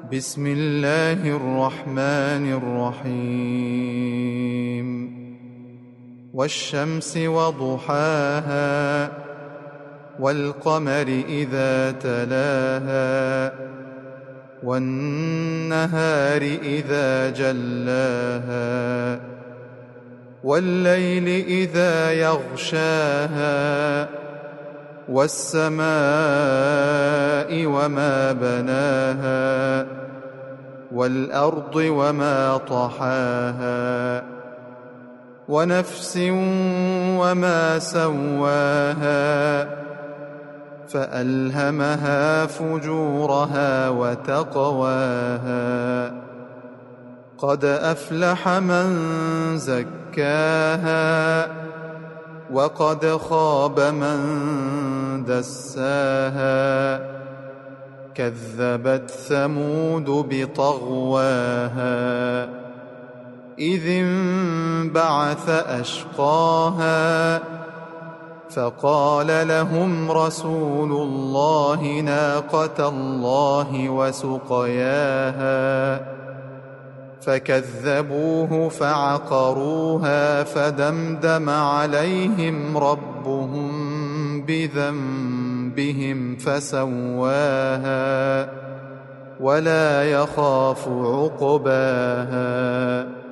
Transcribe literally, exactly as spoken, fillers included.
بسم الله الرحمن الرحيم والشمس وضحاها والقمر إذا تلاها والنهار إذا جلاها والليل إذا يغشاها والسماء وما بناها والأرض وما طحاها ونفس وما سواها فألهمها فجورها وتقواها قد أفلح من زكاها وقد خاب من دساها كذبت ثمود بطغواها إذ انبعث أشقاها فقال لهم رسول الله ناقة الله وسقياها فكذبوه فعقروها فدمدم عليهم ربهم بذنبهم فسواها ولا يخاف عقباها